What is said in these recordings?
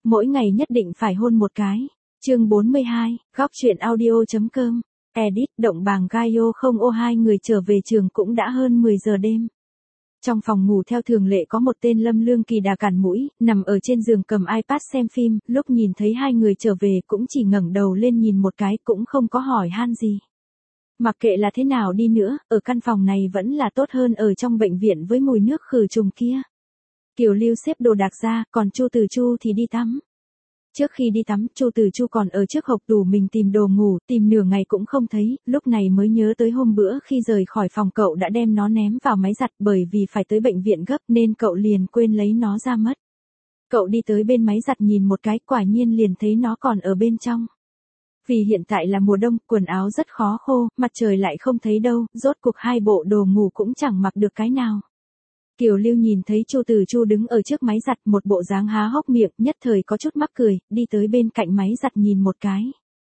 Mỗi ngày nhất định phải hôn một cái. Chương 42, góc truyện audio.com. Edit, động bàng Gaio không ô hai người trở về trường cũng đã hơn 10 giờ đêm. Trong phòng ngủ theo thường lệ có một tên Lâm Lương Kỳ đà cản mũi, nằm ở trên giường cầm iPad xem phim, lúc nhìn thấy hai người trở về cũng chỉ ngẩng đầu lên nhìn một cái cũng không có hỏi han gì. Mặc kệ là thế nào đi nữa, ở căn phòng này vẫn là tốt hơn ở trong bệnh viện với mùi nước khử trùng kia. Kiều Lưu xếp đồ đạc ra, còn Chu Từ Chu thì đi tắm. Trước khi đi tắm, Chu Từ Chu còn ở trước hộc tủ mình tìm đồ ngủ, tìm nửa ngày cũng không thấy, lúc này mới nhớ tới hôm bữa khi rời khỏi phòng cậu đã đem nó ném vào máy giặt bởi vì phải tới bệnh viện gấp nên cậu liền quên lấy nó ra mất. Cậu đi tới bên máy giặt nhìn một cái, quả nhiên liền thấy nó còn ở bên trong. Vì hiện tại là mùa đông, quần áo rất khó khô, mặt trời lại không thấy đâu, rốt cuộc hai bộ đồ ngủ cũng chẳng mặc được cái nào. Kiều Lưu nhìn thấy Chu Từ Chu đứng ở trước máy giặt một bộ dáng há hốc miệng, nhất thời có chút mắc cười, đi tới bên cạnh máy giặt nhìn một cái.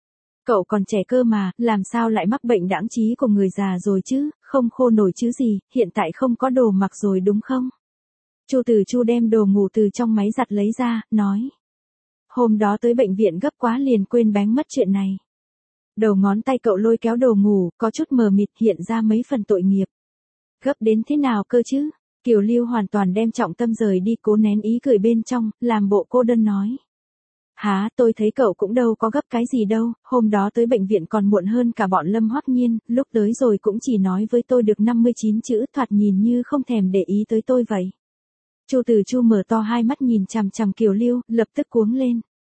Cậu còn trẻ cơ mà, làm sao lại mắc bệnh đãng trí của người già rồi chứ, không khô nổi chứ gì, hiện tại không có đồ mặc rồi đúng không? Chu Từ Chu đem đồ ngủ từ trong máy giặt lấy ra, nói. Hôm đó tới bệnh viện gấp quá liền quên bén mất chuyện này. Đầu ngón tay cậu lôi kéo đồ ngủ, có chút mờ mịt hiện ra mấy phần tội nghiệp. Gấp đến thế nào cơ chứ? Kiều Lưu hoàn toàn đem trọng tâm rời đi, cố nén ý cười bên trong, làm bộ cô đơn nói. Hả, tôi thấy cậu cũng đâu có gấp cái gì đâu, hôm đó tới bệnh viện còn muộn hơn cả bọn Lâm Hoắc Nhiên, lúc tới rồi cũng chỉ nói với tôi được 59 chữ, thoạt nhìn như không thèm để ý tới tôi vậy. Chu Từ Chu mở to hai mắt nhìn chằm chằm Kiều Lưu, lập tức cuống lên.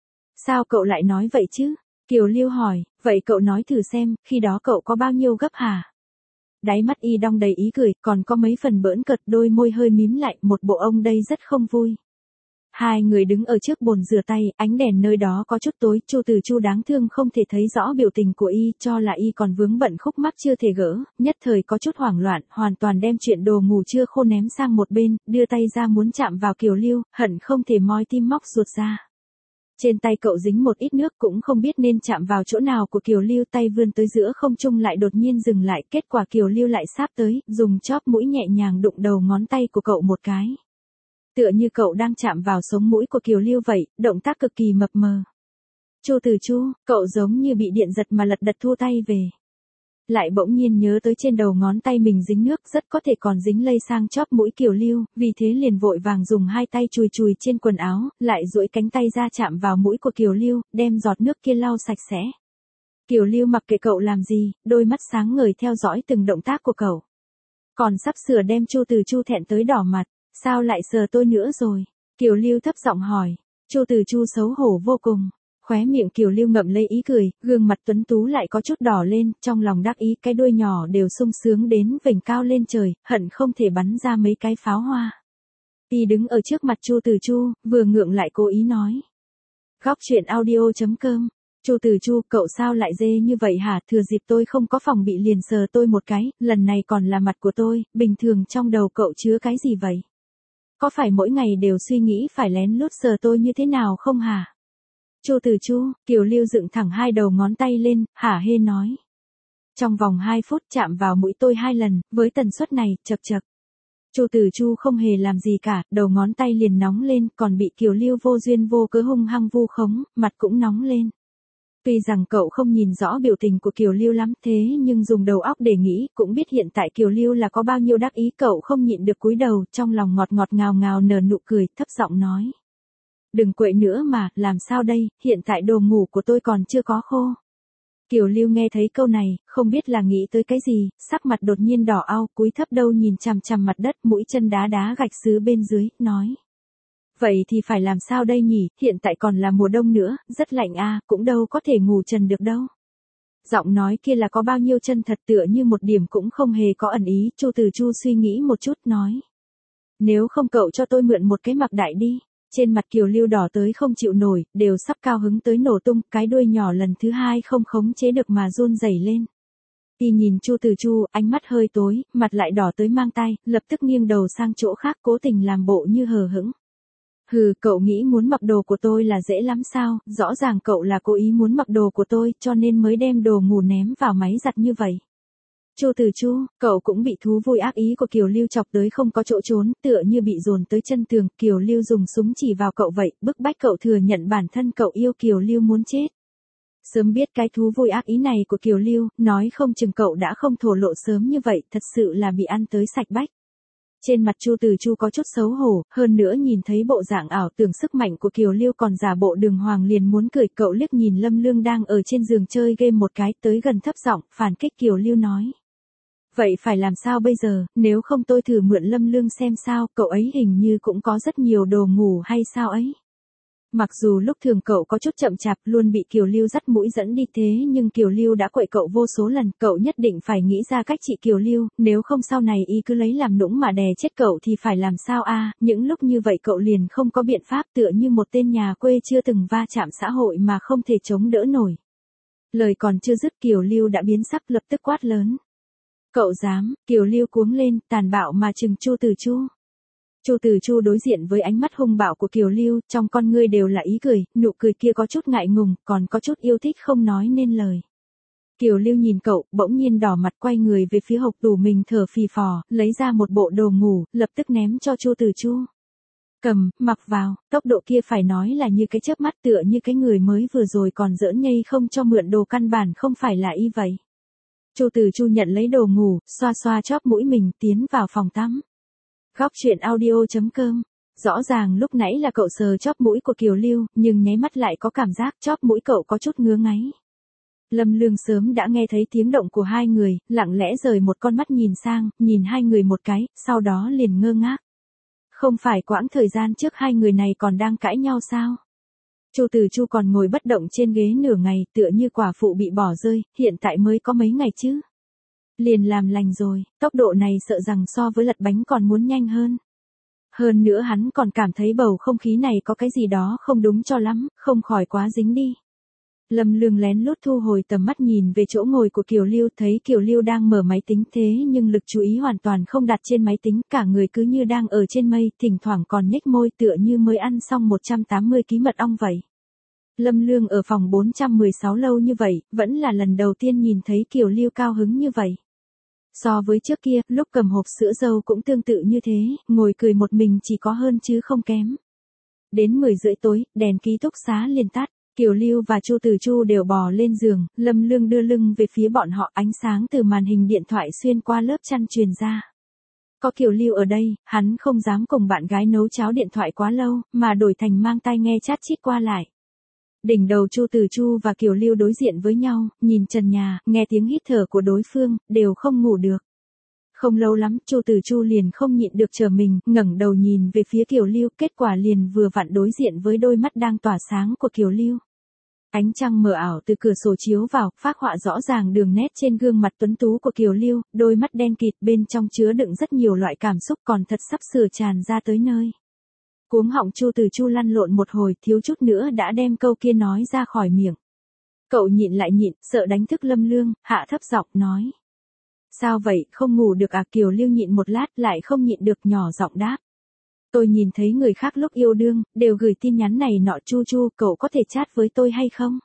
Sao cậu lại nói vậy chứ? Kiều Lưu hỏi, vậy cậu nói thử xem, khi đó cậu có bao nhiêu gấp hả? Đáy mắt y đong đầy ý cười, còn có mấy phần bỡn cợt, đôi môi hơi mím lại, một bộ ông đây rất không vui. Hai người đứng ở trước bồn rửa tay, ánh đèn nơi đó có chút tối, Chu Từ Chu đáng thương không thể thấy rõ biểu tình của y, cho là y còn vướng bận khúc mắc chưa thể gỡ, nhất thời có chút hoảng loạn, hoàn toàn đem chuyện đồ ngủ chưa khô ném sang một bên, đưa tay ra muốn chạm vào Kiều Lưu, hận không thể moi tim móc ruột ra. Trên tay cậu dính một ít nước cũng không biết nên chạm vào chỗ nào của Kiều Lưu, tay vươn tới giữa không trung lại đột nhiên dừng lại, kết quả Kiều Lưu lại sáp tới, dùng chóp mũi nhẹ nhàng đụng đầu ngón tay của cậu một cái. Tựa như cậu đang chạm vào sống mũi của Kiều Lưu vậy, động tác cực kỳ mập mờ. Chu Từ Chu, cậu giống như bị điện giật mà lật đật thu tay về. Lại bỗng nhiên nhớ tới trên đầu ngón tay mình dính nước, rất có thể còn dính lây sang chóp mũi Kiều Lưu, vì thế liền vội vàng dùng hai tay chùi chùi trên quần áo, lại duỗi cánh tay ra chạm vào mũi của Kiều Lưu, đem giọt nước kia lau sạch sẽ. Kiều Lưu mặc kệ cậu làm gì, đôi mắt sáng ngời theo dõi từng động tác của cậu. Còn sắp sửa đem Chu Từ Chu thẹn tới đỏ mặt, sao lại sờ tôi nữa rồi? Kiều Lưu thấp giọng hỏi. Chu Từ Chu xấu hổ vô cùng. Khóe miệng Kiều Lưu ngậm lấy ý cười, gương mặt tuấn tú lại có chút đỏ lên, trong lòng đắc ý, cái đuôi nhỏ đều sung sướng đến vểnh cao lên trời, hận không thể bắn ra mấy cái pháo hoa. Y đứng ở trước mặt Chu Từ Chu, vừa ngượng lại cố ý nói. Góc truyện audio.com. Chu Từ Chu, cậu sao lại dê như vậy hả? Thừa dịp tôi không có phòng bị liền sờ tôi một cái, lần này còn là mặt của tôi, bình thường trong đầu cậu chứa cái gì vậy? Có phải mỗi ngày đều suy nghĩ phải lén lút sờ tôi như thế nào không hả? Chu Từ Chu, Kiều Lưu dựng thẳng hai đầu ngón tay lên, hả hê nói. Trong vòng 2 phút chạm vào mũi tôi 2 lần, với tần suất này, chậc chậc. Chu Từ Chu không hề làm gì cả, đầu ngón tay liền nóng lên, còn bị Kiều Lưu vô duyên vô cớ hung hăng vu khống, mặt cũng nóng lên. Tuy rằng cậu không nhìn rõ biểu tình của Kiều Lưu lắm, thế nhưng dùng đầu óc để nghĩ, cũng biết hiện tại Kiều Lưu là có bao nhiêu đắc ý, cậu không nhịn được cúi đầu, trong lòng ngọt ngọt ngào ngào nở nụ cười, thấp giọng nói. Đừng quậy nữa mà, làm sao đây, hiện tại đồ ngủ của tôi còn chưa có khô. Kiều Lưu nghe thấy câu này, không biết là nghĩ tới cái gì, sắc mặt đột nhiên đỏ au, cúi thấp đầu nhìn chằm chằm mặt đất, mũi chân đá đá gạch sứ bên dưới, nói. Vậy thì phải làm sao đây nhỉ, hiện tại còn là mùa đông nữa, rất lạnh a, cũng đâu có thể ngủ trần được đâu. Giọng nói kia là có bao nhiêu chân thật, tựa như một điểm cũng không hề có ẩn ý, Chu Từ Chu suy nghĩ một chút, nói. Nếu không cậu cho tôi mượn một cái mặc đại đi. Trên mặt Kiều Lưu đỏ tới không chịu nổi, đều sắp cao hứng tới nổ tung, cái đuôi nhỏ lần thứ 2 không khống chế được mà run rẩy lên. Y nhìn Chu Từ Chu, ánh mắt hơi tối, mặt lại đỏ tới mang tai, lập tức nghiêng đầu sang chỗ khác, cố tình làm bộ như hờ hững. Hừ, cậu nghĩ muốn mặc đồ của tôi là dễ lắm sao, rõ ràng cậu là cố ý muốn mặc đồ của tôi, cho nên mới đem đồ ngủ ném vào máy giặt như vậy. Chu Từ Chu, cậu cũng bị thú vui ác ý của Kiều Lưu chọc tới không có chỗ trốn, tựa như bị dồn tới chân tường, Kiều Lưu dùng súng chỉ vào cậu vậy, bức bách cậu thừa nhận bản thân cậu yêu Kiều Lưu muốn chết. Sớm biết cái thú vui ác ý này của Kiều Lưu, nói không chừng cậu đã không thổ lộ sớm như vậy, thật sự là bị ăn tới sạch bách. Trên mặt Chu Từ Chu có chút xấu hổ, hơn nữa nhìn thấy bộ dạng ảo tưởng sức mạnh của Kiều Lưu còn giả bộ đường hoàng liền muốn cười, cậu liếc nhìn Lâm Lương đang ở trên giường chơi game một cái, tới gần thấp giọng phản kích Kiều Lưu nói. Vậy phải làm sao bây giờ, nếu không tôi thử mượn Lâm Lương xem sao, cậu ấy hình như cũng có rất nhiều đồ ngủ hay sao ấy. Mặc dù lúc thường cậu có chút chậm chạp luôn bị Kiều Lưu dắt mũi dẫn đi thế nhưng Kiều Lưu đã quậy cậu vô số lần, cậu nhất định phải nghĩ ra cách trị Kiều Lưu, nếu không sau này y cứ lấy làm nũng mà đè chết cậu thì phải làm sao a? Những lúc như vậy cậu liền không có biện pháp, tựa như một tên nhà quê chưa từng va chạm xã hội mà không thể chống đỡ nổi. Lời còn chưa dứt Kiều Lưu đã biến sắc, lập tức quát lớn. Cậu dám? Kiều Lưu cuống lên, tàn bạo mà trừng Chu Từ Chu. Chu Từ Chu đối diện với ánh mắt hung bạo của Kiều Lưu, trong con ngươi đều là ý cười, nụ cười kia có chút ngại ngùng, còn có chút yêu thích không nói nên lời. Kiều Lưu nhìn cậu, bỗng nhiên đỏ mặt quay người về phía hộc tủ mình thở phì phò, lấy ra một bộ đồ ngủ, lập tức ném cho Chu Từ Chu. Cầm, mặc vào, tốc độ kia phải nói là như cái chớp mắt, tựa như cái người mới vừa rồi còn giỡn nhây không cho mượn đồ căn bản không phải là y vậy. Chu Từ Chu nhận lấy đồ ngủ, xoa xoa chóp mũi mình tiến vào phòng tắm. Góc truyện audio.com. Rõ ràng lúc nãy là cậu sờ chóp mũi của Kiều Lưu, nhưng nháy mắt lại có cảm giác chóp mũi cậu có chút ngứa ngáy. Lâm Lương sớm đã nghe thấy tiếng động của hai người, lặng lẽ rời một con mắt nhìn sang, nhìn hai người một cái, sau đó liền ngơ ngác. Không phải quãng thời gian trước hai người này còn đang cãi nhau sao? Chu Từ Chu còn ngồi bất động trên ghế nửa ngày, tựa như quả phụ bị bỏ rơi, hiện tại mới có mấy ngày chứ. Liền làm lành rồi, tốc độ này sợ rằng so với lật bánh còn muốn nhanh hơn. Hơn nữa hắn còn cảm thấy bầu không khí này có cái gì đó không đúng cho lắm, không khỏi quá dính đi. Lâm Lương lén lút thu hồi tầm mắt nhìn về chỗ ngồi của Kiều Lưu, thấy Kiều Lưu đang mở máy tính thế nhưng lực chú ý hoàn toàn không đặt trên máy tính, cả người cứ như đang ở trên mây, thỉnh thoảng còn nhếch môi tựa như mới ăn xong 180 kg mật ong vậy. Lâm Lương ở phòng 416 lâu như vậy, vẫn là lần đầu tiên nhìn thấy Kiều Lưu cao hứng như vậy. So với trước kia, lúc cầm hộp sữa dâu cũng tương tự như thế, ngồi cười một mình chỉ có hơn chứ không kém. Đến 10 rưỡi tối, đèn ký túc xá liền tắt, Kiều Lưu và Chu Từ Chu đều bò lên giường, Lâm Lương đưa lưng về phía bọn họ, ánh sáng từ màn hình điện thoại xuyên qua lớp chăn truyền ra. Có Kiều Lưu ở đây, hắn không dám cùng bạn gái nấu cháo điện thoại quá lâu, mà đổi thành mang tai nghe chat chít qua lại. Đỉnh đầu Chu Từ Chu và Kiều Lưu đối diện với nhau, nhìn trần nhà, nghe tiếng hít thở của đối phương, đều không ngủ được. Không lâu lắm, Chu Từ Chu liền không nhịn được chờ mình, ngẩng đầu nhìn về phía Kiều Lưu, kết quả liền vừa vặn đối diện với đôi mắt đang tỏa sáng của Kiều Lưu. Ánh trăng mờ ảo từ cửa sổ chiếu vào, phác họa rõ ràng đường nét trên gương mặt tuấn tú của Kiều Lưu, đôi mắt đen kịt bên trong chứa đựng rất nhiều loại cảm xúc còn thật sắp sửa tràn ra tới nơi. Cuống họng Chu Từ Chu lăn lộn một hồi, thiếu chút nữa đã đem câu kia nói ra khỏi miệng. Cậu nhịn lại nhịn, sợ đánh thức Lâm Lương, hạ thấp giọng nói. Sao vậy, không ngủ được à? Kiều Lưu nhịn một lát lại không nhịn được nhỏ giọng đáp. Tôi nhìn thấy người khác lúc yêu đương, đều gửi tin nhắn này nọ. Chu Chu, cậu có thể chat với tôi hay không?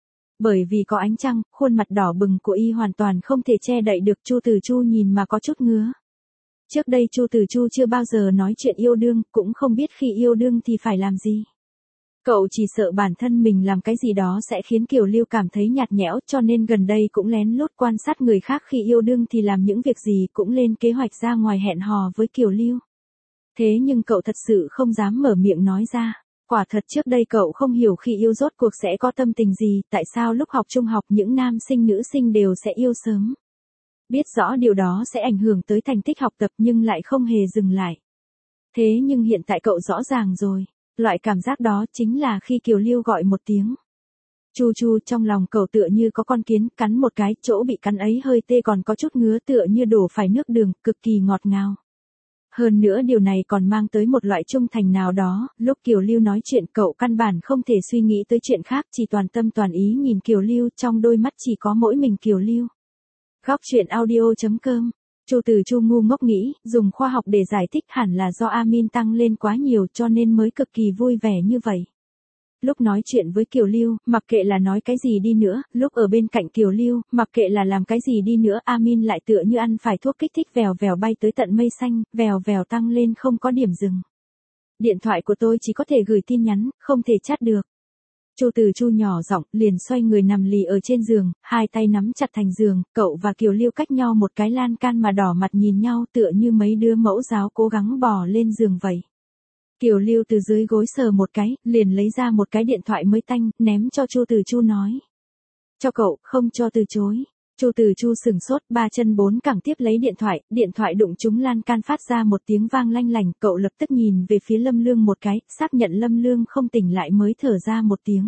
Bởi vì có ánh trăng, khuôn mặt đỏ bừng của y hoàn toàn không thể che đậy được. Chu Từ Chu nhìn mà có chút ngứa. Trước đây Chu Từ Chu chưa bao giờ nói chuyện yêu đương, cũng không biết khi yêu đương thì phải làm gì. Cậu chỉ sợ bản thân mình làm cái gì đó sẽ khiến Kiều Lưu cảm thấy nhạt nhẽo, cho nên gần đây cũng lén lút quan sát người khác khi yêu đương thì làm những việc gì, cũng lên kế hoạch ra ngoài hẹn hò với Kiều Lưu. Thế nhưng cậu thật sự không dám mở miệng nói ra. Quả thật trước đây cậu không hiểu khi yêu rốt cuộc sẽ có tâm tình gì, tại sao lúc học trung học những nam sinh nữ sinh đều sẽ yêu sớm. Biết rõ điều đó sẽ ảnh hưởng tới thành tích học tập nhưng lại không hề dừng lại. Thế nhưng hiện tại cậu rõ ràng rồi, loại cảm giác đó chính là khi Kiều Lưu gọi một tiếng. Chu Chu, trong lòng cậu tựa như có con kiến, cắn một cái, chỗ bị cắn ấy hơi tê còn có chút ngứa tựa như đổ phải nước đường, cực kỳ ngọt ngào. Hơn nữa điều này còn mang tới một loại trung thành nào đó, lúc Kiều Lưu nói chuyện cậu căn bản không thể suy nghĩ tới chuyện khác, chỉ toàn tâm toàn ý nhìn Kiều Lưu, trong đôi mắt chỉ có mỗi mình Kiều Lưu. Góc truyện audio.com. Chu Từ Chu ngu ngốc nghĩ, dùng khoa học để giải thích hẳn là do amin tăng lên quá nhiều cho nên mới cực kỳ vui vẻ như vậy. lúc nói chuyện với Kiều Lưu, mặc kệ là nói cái gì đi nữa, lúc ở bên cạnh Kiều Lưu, mặc kệ là làm cái gì đi nữa, Amin lại tựa như ăn phải thuốc kích thích vèo vèo bay tới tận mây xanh, vèo vèo tăng lên không có điểm dừng. Điện thoại của tôi chỉ có thể gửi tin nhắn, không thể chat được. Chu Từ Chu nhỏ giọng, liền xoay người nằm lì ở trên giường, hai tay nắm chặt thành giường, cậu và Kiều Lưu cách nhau một cái lan can mà đỏ mặt nhìn nhau tựa như mấy đứa mẫu giáo cố gắng bò lên giường vậy. Kiều Lưu từ dưới gối sờ một cái, liền lấy ra một cái điện thoại mới tanh, ném cho Chu Từ Chu nói. Cho cậu, không cho từ chối. Chu Từ Chu sừng sốt, ba chân bốn cẳng tiếp lấy điện thoại đụng trúng lan can phát ra một tiếng vang lanh lành, cậu lập tức nhìn về phía Lâm Lương một cái, xác nhận Lâm Lương không tỉnh lại mới thở ra một tiếng.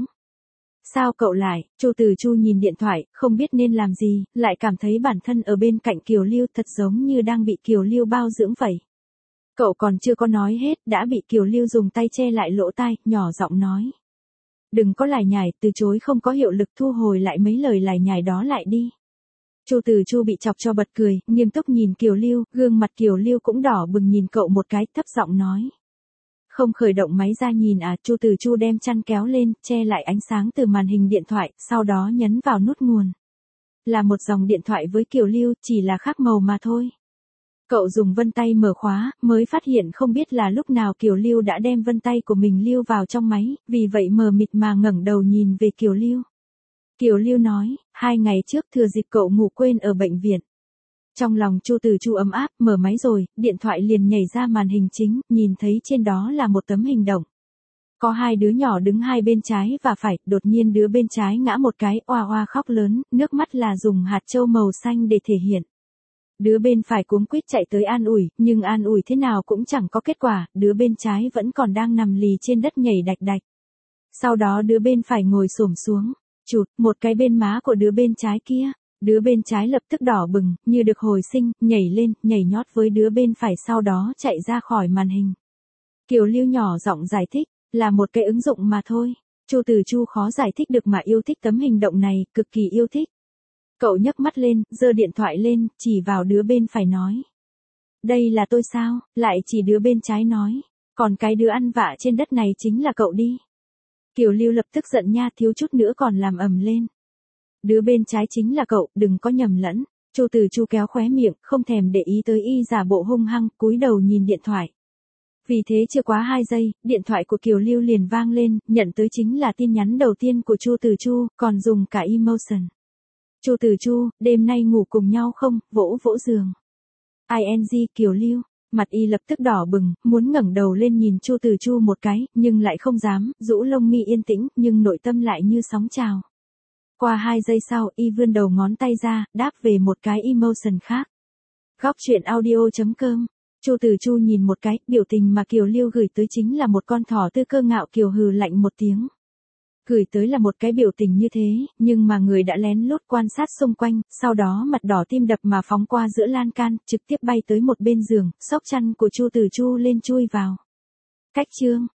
Sao cậu lại? Chu Từ Chu nhìn điện thoại, không biết nên làm gì, lại cảm thấy bản thân ở bên cạnh Kiều Lưu thật giống như đang bị Kiều Lưu bao dưỡng vậy. Cậu còn chưa có nói hết, đã bị Kiều Lưu dùng tay che lại lỗ tai, nhỏ giọng nói. Đừng có lải nhải, từ chối không có hiệu lực, thu hồi lại mấy lời lải nhải đó lại đi. Chu Từ Chu bị chọc cho bật cười, nghiêm túc nhìn Kiều Lưu, gương mặt Kiều Lưu cũng đỏ bừng nhìn cậu một cái, thấp giọng nói. Không khởi động máy ra nhìn à? Chu Từ Chu đem chăn kéo lên, che lại ánh sáng từ màn hình điện thoại, sau đó nhấn vào nút nguồn. Là một dòng điện thoại với Kiều Lưu, chỉ là khác màu mà thôi. Cậu dùng vân tay mở khóa, mới phát hiện không biết là lúc nào Kiều Lưu đã đem vân tay của mình lưu vào trong máy, vì vậy mờ mịt mà ngẩng đầu nhìn về Kiều Lưu. Kiều Lưu nói, 2 ngày trước thừa dịp cậu ngủ quên ở bệnh viện. Trong lòng Chu Từ Chu ấm áp, mở máy rồi, điện thoại liền nhảy ra màn hình chính, nhìn thấy trên đó là một tấm hình động. Có 2 đứa nhỏ đứng hai bên trái và phải, đột nhiên đứa bên trái ngã một cái, oa oa khóc lớn, nước mắt là dùng hạt châu màu xanh để thể hiện. Đứa bên phải cuống quýt chạy tới an ủi, nhưng an ủi thế nào cũng chẳng có kết quả, đứa bên trái vẫn còn đang nằm lì trên đất nhảy đạch đạch. Sau đó đứa bên phải ngồi xổm xuống, chụp một cái bên má của đứa bên trái kia. Đứa bên trái lập tức đỏ bừng, như được hồi sinh, nhảy lên, nhảy nhót với đứa bên phải, sau đó chạy ra khỏi màn hình. Kiều Lưu nhỏ giọng giải thích, là một cái ứng dụng mà thôi. Chu Từ Chu khó giải thích được mà yêu thích tấm hình động này, cực kỳ yêu thích. Cậu nhấc mắt lên, giơ điện thoại lên, chỉ vào đứa bên phải nói. Đây là tôi sao? Lại chỉ đứa bên trái nói. Còn cái đứa ăn vạ trên đất này chính là cậu đi. Kiều Lưu lập tức giận nha, thiếu chút nữa còn làm ầm lên. Đứa bên trái chính là cậu, đừng có nhầm lẫn. Chu Từ Chu kéo khóe miệng, không thèm để ý tới y giả bộ hung hăng, cúi đầu nhìn điện thoại. Vì thế chưa quá 2 giây, điện thoại của Kiều Lưu liền vang lên, nhận tới chính là tin nhắn đầu tiên của Chu Từ Chu, còn dùng cả emotion. Chu Từ Chu, đêm nay ngủ cùng nhau không? Vỗ vỗ giường. ING Kiều Lưu, mặt y lập tức đỏ bừng, muốn ngẩng đầu lên nhìn Chu Từ Chu một cái, nhưng lại không dám, rũ lông mi yên tĩnh, nhưng nội tâm lại như sóng trào. Qua 2 giây sau, y vươn đầu ngón tay ra, đáp về một cái emotion khác. Góc truyện audio.com. Chu Từ Chu nhìn một cái, biểu tình mà Kiều Lưu gửi tới chính là một con thỏ tư cơ ngạo kiều hừ lạnh một tiếng. Gửi tới là một cái biểu tình như thế, nhưng mà người đã lén lút quan sát xung quanh, sau đó mặt đỏ tim đập mà phóng qua giữa lan can, trực tiếp bay tới một bên giường, xốc chăn của Chu Từ Chu lên chui vào. Cách chương.